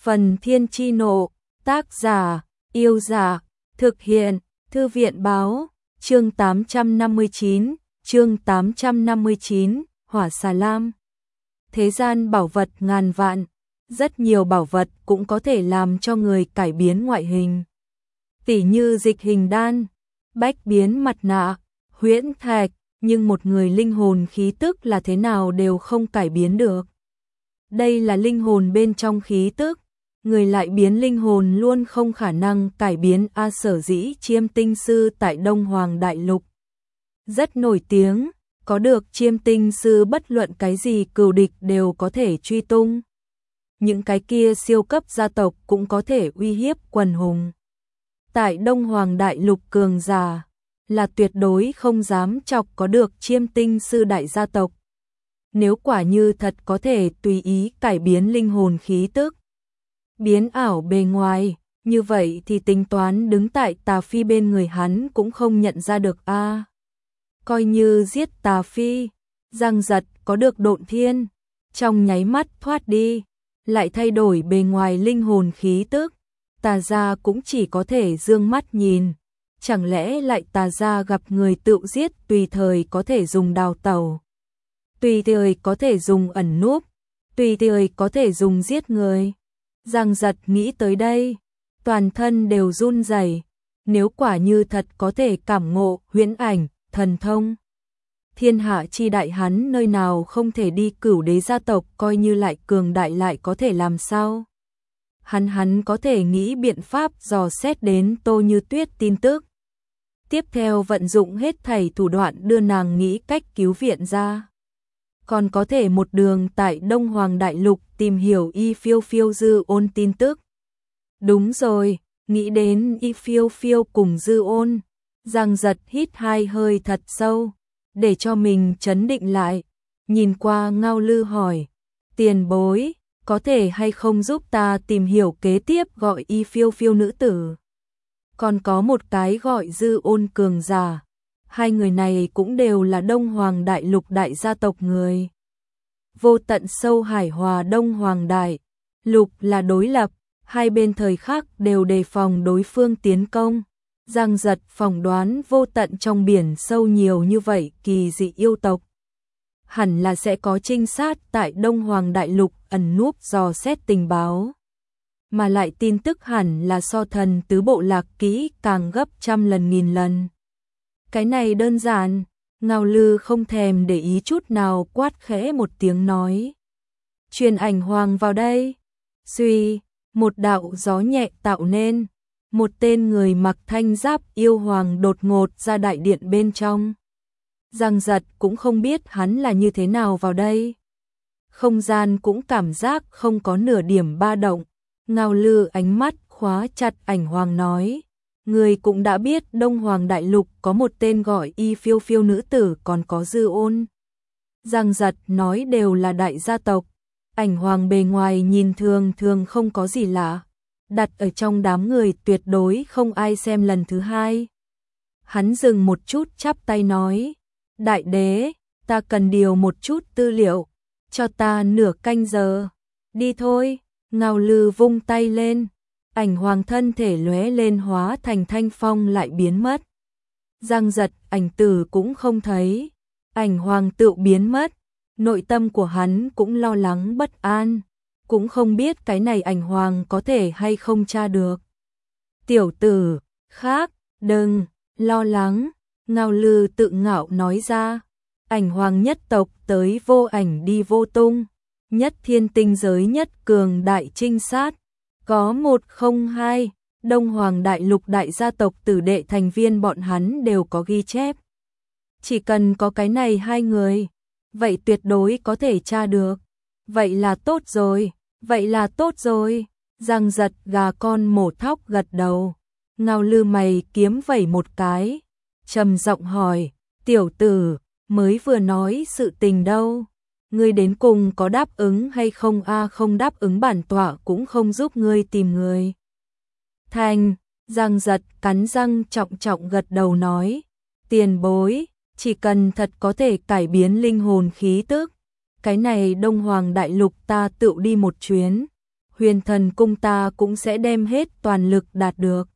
Phần Thiên Chi Nộ, tác giả, Yêu Dạ, thực hiện, Thư viện Báo, chương 859, Hỏa Xà Lam. Thế gian bảo vật ngàn vạn, rất nhiều bảo vật cũng có thể làm cho người cải biến ngoại hình. Tỉ như dịch hình đan, bách biến mặt nạ, huyễn thạch, nhưng một người linh hồn khí tức là thế nào đều không cải biến được. Đây là linh hồn bên trong khí tức, người lại biến linh hồn luôn không khả năng cải biến. Sở dĩ Chiêm Tinh Sư tại Đông Hoàng Đại Lục rất nổi tiếng, có được Chiêm Tinh Sư bất luận cái gì cừu địch đều có thể truy tung. Những cái kia siêu cấp gia tộc cũng có thể uy hiếp quần hùng. Tại Đông Hoàng Đại Lục cường giả là tuyệt đối không dám chọc có được Chiêm Tinh Sư đại gia tộc. Nếu quả như thật có thể tùy ý cải biến linh hồn khí tức, biến ảo bề ngoài, như vậy thì tính toán đứng tại Tà Phi bên người hắn cũng không nhận ra được a. Coi như giết Tà Phi, Giang Giật có được Độn Thiên, trong nháy mắt thoát đi, lại thay đổi bề ngoài linh hồn khí tức, Tà gia cũng chỉ có thể dương mắt nhìn. Chẳng lẽ lại Tà gia gặp người tự giết tùy thời có thể dùng đào tẩu, tùy thời có thể dùng ẩn núp, tùy thời có thể dùng giết người. Giang Giật nghĩ tới đây, toàn thân đều run rẩy. Nếu quả như thật có thể cảm ngộ huyễn ảnh, thần thông, thiên hạ chi đại hắn nơi nào không thể đi Cửu Đế gia tộc, coi như lại cường đại lại có thể làm sao? Hắn có thể nghĩ biện pháp dò xét đến Tô Như Tuyết tin tức. Tiếp theo vận dụng hết thảy thủ đoạn đưa nàng nghĩ cách cứu viện ra. Còn có thể một đường tại Đông Hoàng Đại Lục tìm hiểu Y Phiêu Phiêu Dư Ôn tin tức. Đúng rồi, nghĩ đến Y Phiêu Phiêu cùng Dư Ôn, Giang Giật hít hai hơi thật sâu, để cho mình trấn định lại. Nhìn qua Ngao Lư hỏi, tiền bối, có thể hay không giúp ta tìm hiểu kế tiếp gọi Y Phiêu Phiêu nữ tử? Còn có một cái gọi Dư Ôn cường giả. Hai người này cũng đều là Đông Hoàng Đại Lục đại gia tộc người. Vô tận sâu hải hòa Đông Hoàng Đại Lục là đối lập, hai bên thời khắc đều đề phòng đối phương tiến công. Giang Giật phỏng đoán vô tận trong biển sâu nhiều như vậy kỳ dị yêu tộc, hẳn là sẽ có trinh sát tại Đông Hoàng Đại Lục ẩn núp dò xét tình báo. Mà lại tin tức hẳn là so thần tứ bộ lạc kỹ càng gấp trăm lần nghìn lần. Cái này đơn giản, Ngao Lư không thèm để ý chút nào quát khẽ một tiếng nói. Truyền ảnh hoàng vào đây. Suy, một đạo gió nhẹ tạo nên. Một tên người mặc thanh giáp yêu hoàng đột ngột ra đại điện bên trong. Giang Giật cũng không biết hắn là như thế nào vào đây. Không gian cũng cảm giác không có nửa điểm ba động. Ngao Lư ánh mắt khóa chặt ảnh hoàng nói. Người cũng đã biết Đông Hoàng Đại Lục có một tên gọi Y Phiêu Phiêu nữ tử, còn có Dư Ôn. Giang Giật nói đều là đại gia tộc. Ảnh hoàng bề ngoài nhìn thường thường không có gì lạ, đặt ở trong đám người tuyệt đối không ai xem lần thứ hai. Hắn dừng một chút chắp tay nói, đại đế, ta cần điều một chút tư liệu, cho ta nửa canh giờ. Đi thôi. Ngao Lư vung tay lên, ảnh hoàng thân thể lóe lên hóa thành thanh phong lại biến mất. Giang Giật ảnh tử cũng không thấy, ảnh hoàng tự biến mất, nội tâm của hắn cũng lo lắng bất an, cũng không biết cái này ảnh hoàng có thể hay không tra được. Tiểu tử, khác, đừng, lo lắng, Ngao Lư tự ngạo nói ra, ảnh hoàng nhất tộc tới vô ảnh đi vô tung. Nhất thiên tinh giới nhất cường đại trinh sát, có 102, Đông Hoàng Đại Lục đại gia tộc tử đệ thành viên bọn hắn đều có ghi chép. Chỉ cần có cái này hai người, vậy tuyệt đối có thể tra được. Vậy là tốt rồi, vậy là tốt rồi. Giang Giật gà con mổ thóc gật đầu. Ngao Lư mày kiếm vẩy một cái, trầm giọng hỏi, tiểu tử, mới vừa nói sự tình đâu? Ngươi đến cùng có đáp ứng hay không? Không đáp ứng bản tọa cũng không giúp ngươi tìm người. Thành, Giang Giật cắn răng trọng trọng gật đầu nói, tiền bối, chỉ cần thật có thể cải biến linh hồn khí tức, cái này Đông Hoàng Đại Lục ta tự đi một chuyến. Huyền Thần Cung ta cũng sẽ đem hết toàn lực đạt được.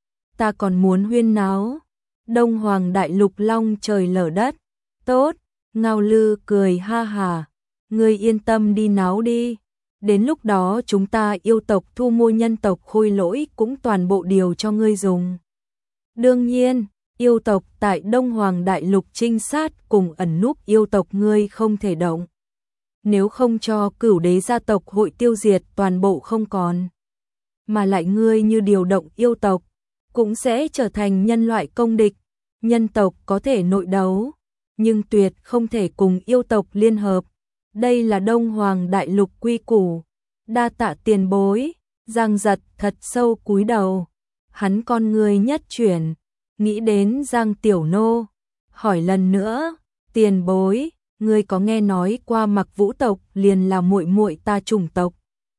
Ta còn muốn huyên náo. Đông Hoàng Đại Lục long trời lở đất. Tốt, Ngao Lư cười ha hà. Ngươi yên tâm đi náo đi. Đến lúc đó chúng ta yêu tộc thu mua nhân tộc khôi lỗi cũng toàn bộ điều cho ngươi dùng. Đương nhiên, yêu tộc tại Đông Hoàng Đại Lục trinh sát cùng ẩn núp yêu tộc ngươi không thể động. Nếu không cho Cửu Đế gia tộc hội tiêu diệt toàn bộ không còn. Mà lại ngươi như điều động yêu tộc, cũng sẽ trở thành nhân loại công địch. Nhân tộc có thể nội đấu, nhưng tuyệt không thể cùng yêu tộc liên hợp. Đây là Đông Hoàng Đại Lục quy củ. Đa tạ tiền bối. Giang Giật thật sâu cúi đầu. Hắn con người nhất chuyển, nghĩ đến Giang Tiểu Nô, hỏi lần nữa, tiền bối, ngươi có nghe nói qua Mặc Vũ tộc liền là muội muội ta chủng tộc.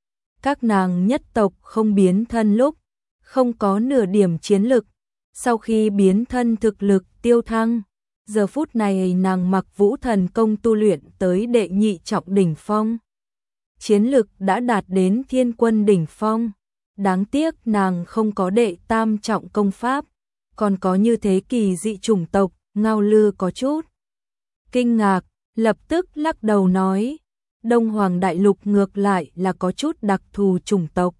Các nàng nhất tộc không biến thân lúc, không có nửa điểm chiến lực, sau khi biến thân thực lực tiêu thăng, giờ phút này nàng Mặc Vũ thần công tu luyện tới đệ nhị trọng đỉnh phong. Chiến lực đã đạt đến thiên quân đỉnh phong. Đáng tiếc nàng không có đệ tam trọng công pháp, còn có như thế kỳ dị chủng tộc. Ngao Lư có chút kinh ngạc, lập tức lắc đầu nói, Đông Hoàng Đại Lục ngược lại là có chút đặc thù chủng tộc.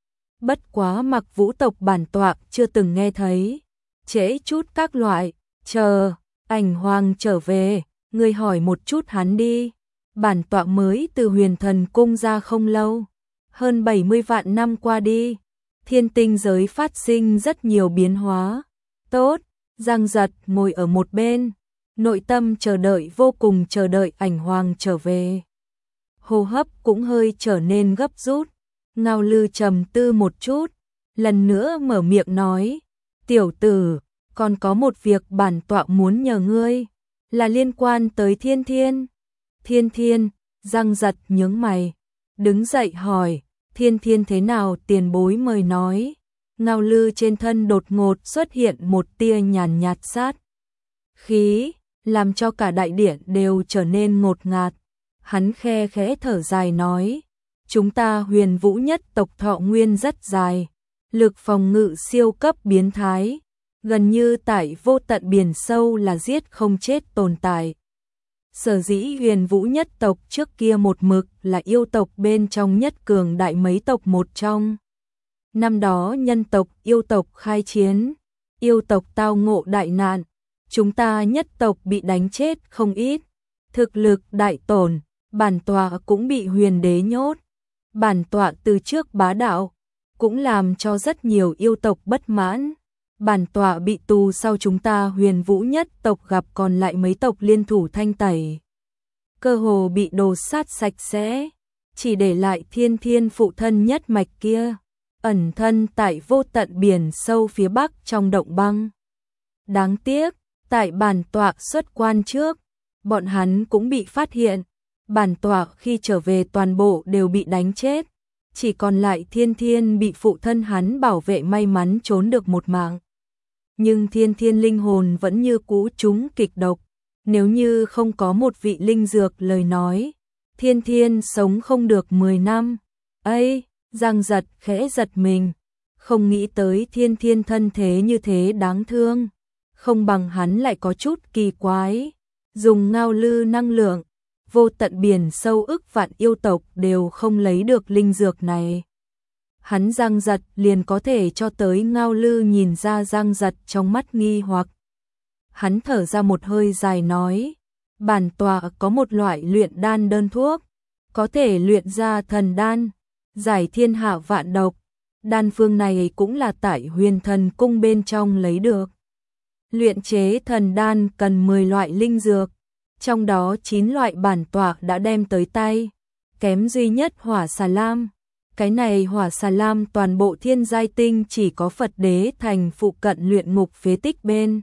Bất quá Mặc Vũ tộc bản tọa chưa từng nghe thấy, trễ chút các loại, chờ Ảnh Hoàng trở về, ngươi hỏi một chút hắn đi. Bản tọa mới từ Huyền Thần Cung ra không lâu. Hơn 70 vạn năm qua đi, thiên tinh giới phát sinh rất nhiều biến hóa. Tốt, Giang Giật ngồi ở một bên, nội tâm chờ đợi vô cùng chờ đợi Ảnh Hoàng trở về. Hô hấp cũng hơi trở nên gấp rút. Ngao Lư trầm tư một chút, lần nữa mở miệng nói, tiểu tử, còn có một việc bản tọa muốn nhờ ngươi, là liên quan tới Thiên Thiên. Thiên Thiên, Giang Giật nhướng mày, đứng dậy hỏi, Thiên Thiên thế nào tiền bối mời nói. Ngao Lư trên thân đột ngột xuất hiện một tia nhàn nhạt sát khí, làm cho cả đại điện đều trở nên ngột ngạt. Hắn khe khẽ thở dài nói, chúng ta Huyền Vũ nhất tộc thọ nguyên rất dài, lực phòng ngự siêu cấp biến thái, gần như tại vô tận biển sâu là giết không chết tồn tại. Sở dĩ Huyền Vũ nhất tộc trước kia một mực là yêu tộc bên trong nhất cường đại mấy tộc một trong. Năm đó nhân tộc yêu tộc khai chiến, yêu tộc tao ngộ đại nạn, chúng ta nhất tộc bị đánh chết không ít, thực lực đại tổn, bản tọa cũng bị Huyền Đế nhốt. Bản tọa từ trước bá đạo, cũng làm cho rất nhiều yêu tộc bất mãn. Bản tọa bị tù sau chúng ta Huyền Vũ nhất tộc gặp còn lại mấy tộc liên thủ thanh tẩy. Cơ hồ bị đồ sát sạch sẽ, chỉ để lại Thiên Thiên phụ thân nhất mạch kia, ẩn thân tại vô tận biển sâu phía bắc trong động băng. Đáng tiếc, tại bản tọa xuất quan trước, bọn hắn cũng bị phát hiện. Bản tọa khi trở về toàn bộ đều bị đánh chết, chỉ còn lại Thiên Thiên bị phụ thân hắn bảo vệ may mắn trốn được một mạng. Nhưng Thiên Thiên linh hồn vẫn như cũ trúng kịch độc, nếu như không có một vị linh dược lời nói, Thiên Thiên sống không được 10 năm. Ây, Giang Giật khẽ giật mình, không nghĩ tới Thiên Thiên thân thế như thế đáng thương, không bằng hắn lại có chút kỳ quái, dùng Ngao Lư năng lượng, vô tận biển sâu ức vạn yêu tộc đều không lấy được linh dược này. Hắn Giang Giật liền có thể cho tới Ngao Lư nhìn ra Giang Giật trong mắt nghi hoặc. Hắn thở ra một hơi dài nói, bản tọa có một loại luyện đan đơn thuốc, có thể luyện ra thần đan, giải thiên hạ vạn độc. Đan phương này cũng là tại Huyền Thần Cung bên trong lấy được. Luyện chế thần đan cần 10 loại linh dược, trong đó 9 loại bản tọa đã đem tới tay, kém duy nhất hỏa xà lam. Cái này hỏa xà lam toàn bộ thiên giai tinh chỉ có Phật Đế thành phụ cận luyện ngục phế tích bên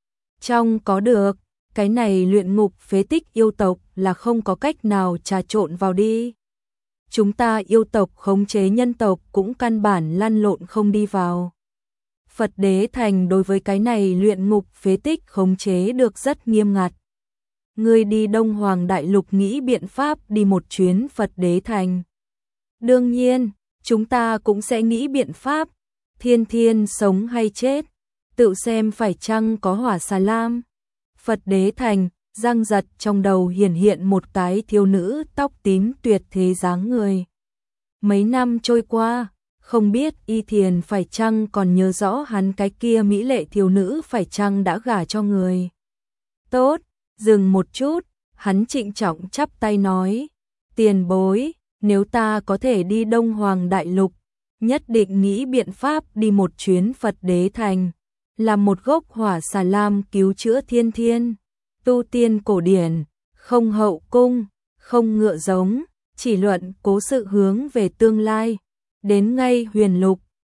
trong có được, cái này luyện ngục phế tích yêu tộc là không có cách nào trà trộn vào đi. Chúng ta yêu tộc khống chế nhân tộc cũng căn bản lăn lộn không đi vào. Phật Đế thành đối với cái này luyện ngục phế tích khống chế được rất nghiêm ngặt. Ngươi đi Đông Hoàng Đại Lục nghĩ biện pháp đi một chuyến Phật Đế thành. Đương nhiên, chúng ta cũng sẽ nghĩ biện pháp. Thiên Thiên sống hay chết, tự xem phải chăng có hỏa xà lam. Phật Đế Thành, Giang Giật trong đầu hiện một cái thiếu nữ tóc tím tuyệt thế dáng người. Mấy năm trôi qua, không biết Y Thiền phải chăng còn nhớ rõ hắn cái kia mỹ lệ thiếu nữ phải chăng đã gả cho người. Tốt, dừng một chút, hắn trịnh trọng chắp tay nói, tiền bối, nếu ta có thể đi Đông Hoàng Đại Lục, nhất định nghĩ biện pháp đi một chuyến Phật Đế Thành, làm một gốc hỏa xà lam cứu chữa Thiên Thiên. Tu tiên cổ điển, không hậu cung, không ngựa giống, chỉ luận cố sự hướng về tương lai. Đến ngay Huyền Lục,